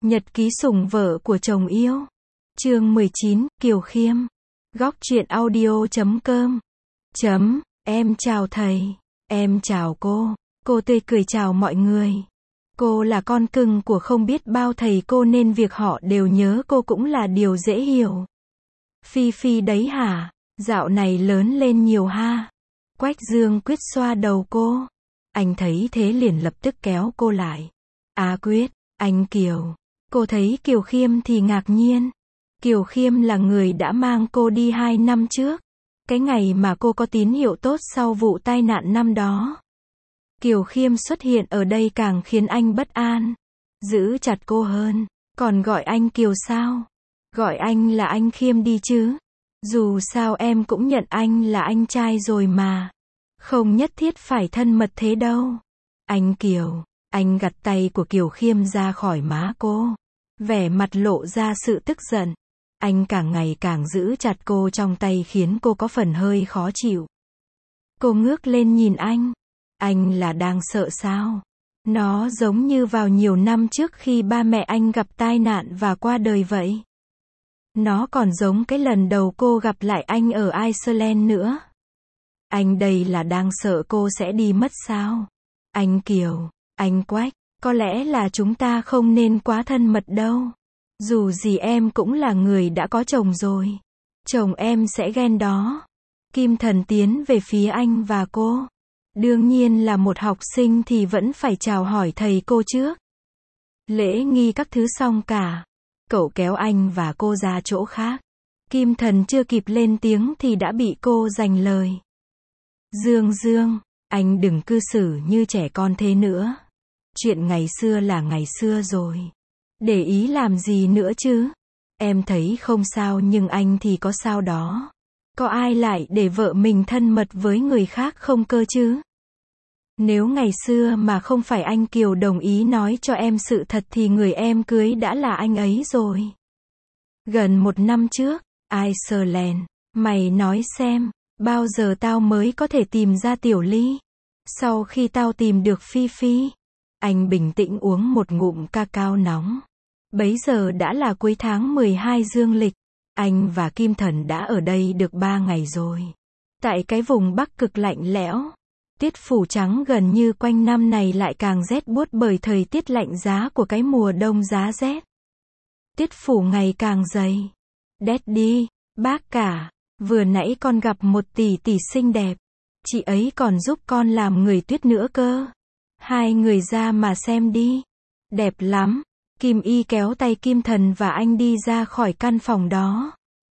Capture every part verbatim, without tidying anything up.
Nhật ký sủng vợ của chồng yêu. Chương mười chín, Kiều Khiêm. Góc truyện audio chấm com. Chấm, em chào thầy. Em chào cô. Cô tươi cười chào mọi người. Cô là con cưng của không biết bao thầy cô nên việc họ đều nhớ cô cũng là điều dễ hiểu. Phi Phi đấy hả? Dạo này lớn lên nhiều ha. Quách Dương Quyết xoa đầu cô. Anh thấy thế liền lập tức kéo cô lại. À Quyết, anh Kiều. Cô thấy Kiều Khiêm thì ngạc nhiên. Kiều Khiêm là người đã mang cô đi hai năm trước. Cái ngày mà cô có tín hiệu tốt sau vụ tai nạn năm đó. Kiều Khiêm xuất hiện ở đây càng khiến anh bất an. Giữ chặt cô hơn. Còn gọi anh Kiều sao? Gọi anh là anh Khiêm đi chứ. Dù sao em cũng nhận anh là anh trai rồi mà. Không nhất thiết phải thân mật thế đâu. Anh Kiều. Anh gạt tay của Kiều Khiêm ra khỏi má cô. Vẻ mặt lộ ra sự tức giận. Anh càng ngày càng giữ chặt cô trong tay khiến cô có phần hơi khó chịu. Cô ngước lên nhìn anh. Anh là đang sợ sao? Nó giống như vào nhiều năm trước khi ba mẹ anh gặp tai nạn và qua đời vậy. Nó còn giống cái lần đầu cô gặp lại anh ở Iceland nữa. Anh đây là đang sợ cô sẽ đi mất sao? Anh Kiều, anh Quách, có lẽ là chúng ta không nên quá thân mật đâu. Dù gì em cũng là người đã có chồng rồi. Chồng em sẽ ghen đó. Kim Thần tiến về phía anh và cô. Đương nhiên là một học sinh thì vẫn phải chào hỏi thầy cô trước. Lễ nghi các thứ xong cả. Cậu kéo anh và cô ra chỗ khác. Kim Thần chưa kịp lên tiếng thì đã bị cô giành lời. Dương Dương, anh đừng cư xử như trẻ con thế nữa. Chuyện ngày xưa là ngày xưa rồi. Để ý làm gì nữa chứ? Em thấy không sao nhưng anh thì có sao đó. Có ai lại để vợ mình thân mật với người khác không cơ chứ? Nếu ngày xưa mà không phải anh Kiều đồng ý nói cho em sự thật thì người em cưới đã là anh ấy rồi. Gần một năm trước, Iceland, mày nói xem, bao giờ tao mới có thể tìm ra Tiểu Ly? Sau khi tao tìm được Phi Phi, anh bình tĩnh uống một ngụm cacao nóng. Bấy giờ đã là cuối tháng mười hai dương lịch. Anh và Kim Thần đã ở đây được ba ngày rồi. Tại cái vùng Bắc cực lạnh lẽo. Tiết phủ trắng gần như quanh năm này lại càng rét buốt bởi thời tiết lạnh giá của cái mùa đông giá rét. Tiết phủ ngày càng dày. Daddy, bác cả, vừa nãy con gặp một tỷ tỷ xinh đẹp. Chị ấy còn giúp con làm người tuyết nữa cơ. Hai người ra mà xem đi. Đẹp lắm. Kim Y kéo tay Kim Thần và anh đi ra khỏi căn phòng đó.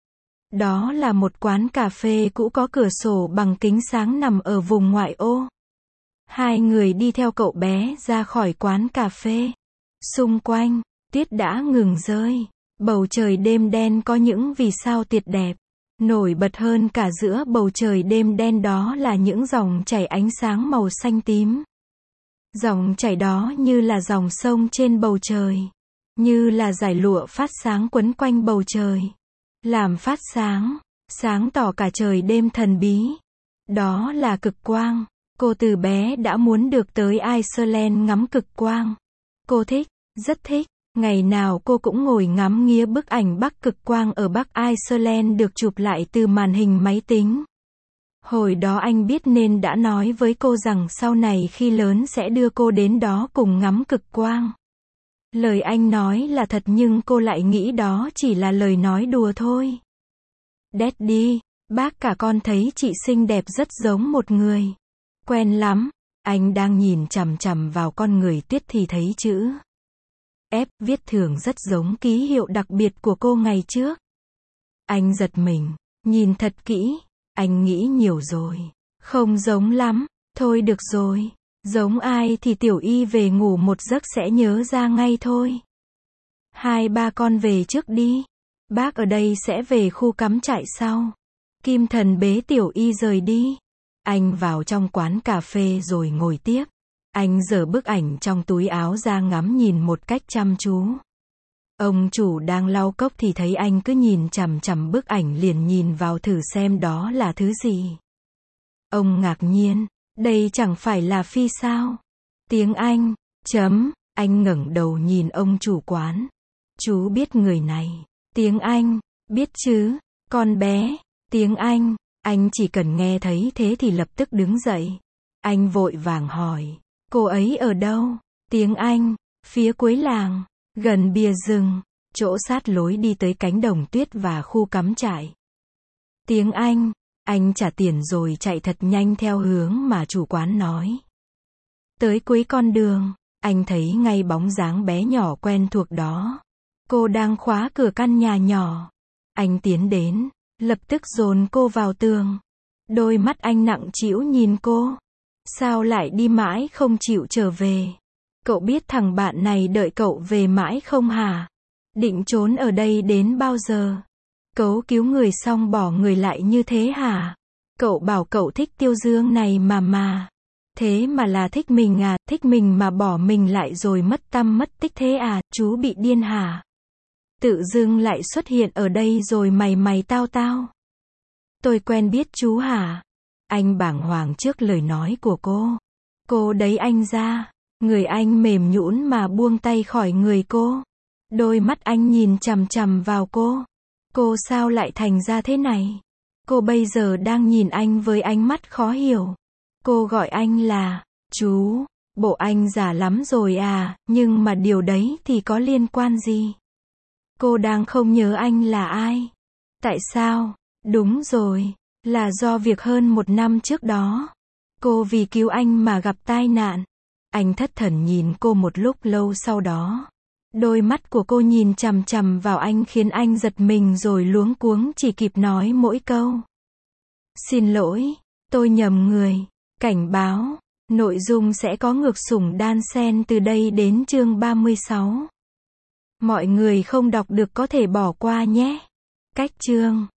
Đó là một quán cà phê cũ có cửa sổ bằng kính sáng nằm ở vùng ngoại ô. Hai người đi theo cậu bé ra khỏi quán cà phê. Xung quanh, tuyết đã ngừng rơi. Bầu trời đêm đen có những vì sao tuyệt đẹp. Nổi bật hơn cả giữa bầu trời đêm đen đó là những dòng chảy ánh sáng màu xanh tím. Dòng chảy đó như là dòng sông trên bầu trời. Như là dải lụa phát sáng quấn quanh bầu trời. Làm phát sáng, sáng tỏ cả trời đêm thần bí. Đó là cực quang. Cô từ bé đã muốn được tới Iceland ngắm cực quang. Cô thích, rất thích. Ngày nào cô cũng ngồi ngắm nghía bức ảnh Bắc cực quang ở Bắc Iceland được chụp lại từ màn hình máy tính. Hồi đó anh biết nên đã nói với cô rằng sau này khi lớn sẽ đưa cô đến đó cùng ngắm cực quang. Lời anh nói là thật nhưng cô lại nghĩ đó chỉ là lời nói đùa thôi. Daddy, bác cả con thấy chị xinh đẹp rất giống một người. Quen lắm. Anh đang nhìn chằm chằm vào con người tuyết thì thấy chữ F viết thường rất giống ký hiệu đặc biệt của cô ngày trước. Anh giật mình, nhìn thật kỹ. Anh nghĩ nhiều rồi. Không giống lắm. Thôi được rồi. Giống ai thì Tiểu Y về ngủ một giấc sẽ nhớ ra ngay thôi. Hai ba con về trước đi. Bác ở đây sẽ về khu cắm trại sau. Kim Thần bế Tiểu Y rời đi. Anh vào trong quán cà phê rồi ngồi tiếp. Anh giở bức ảnh trong túi áo ra ngắm nhìn một cách chăm chú. Ông chủ đang lau cốc thì thấy anh cứ nhìn chằm chằm bức ảnh liền nhìn vào thử xem đó là thứ gì. Ông ngạc nhiên. Đây chẳng phải là Phi sao? Tiếng Anh, chấm, anh ngẩng đầu nhìn ông chủ quán. chú biết người này. Tiếng Anh, biết chứ, con bé, tiếng Anh, anh chỉ cần nghe thấy thế thì lập tức đứng dậy. Anh vội vàng hỏi, cô ấy ở đâu? Tiếng Anh, phía cuối làng, gần bìa rừng, chỗ sát lối đi tới cánh đồng tuyết và khu cắm trại. Tiếng Anh, anh trả tiền rồi chạy thật nhanh theo hướng mà chủ quán nói. Tới cuối con đường, anh thấy ngay bóng dáng bé nhỏ quen thuộc đó. Cô đang khóa cửa căn nhà nhỏ. Anh tiến đến, lập tức dồn cô vào tường. Đôi mắt anh nặng trĩu nhìn cô. Sao lại đi mãi không chịu trở về? Cậu biết thằng bạn này đợi cậu về mãi không hả? Định trốn ở đây đến bao giờ? Cấu cứu người xong bỏ người lại như thế hả? Cậu bảo cậu thích Tiêu Dương này mà mà. Thế mà là thích mình à, thích mình mà bỏ mình lại rồi mất tăm mất tích thế à, chú bị điên hả? Tự dưng lại xuất hiện ở đây rồi mày mày tao tao. Tôi quen biết chú hả? Anh bàng hoàng trước lời nói của cô. Cô đấy anh ra. Người anh mềm nhũn mà buông tay khỏi người cô. Đôi mắt anh nhìn chằm chằm vào cô. Cô sao lại thành ra thế này? Cô bây giờ đang nhìn anh với ánh mắt khó hiểu. Cô gọi anh là, chú, bộ anh già lắm rồi à, nhưng mà điều đấy thì có liên quan gì? Cô đang không nhớ anh là ai? Tại sao? Đúng rồi, là do việc hơn một năm trước đó. Cô vì cứu anh mà gặp tai nạn. Anh thất thần nhìn cô một lúc lâu sau đó. Đôi mắt của cô nhìn chằm chằm vào anh khiến anh giật mình rồi luống cuống chỉ kịp nói mỗi câu. Xin lỗi, tôi nhầm người. Cảnh báo, nội dung sẽ có ngược sủng đan xen từ đây đến chương ba mươi sáu. Mọi người không đọc được có thể bỏ qua nhé. Cách chương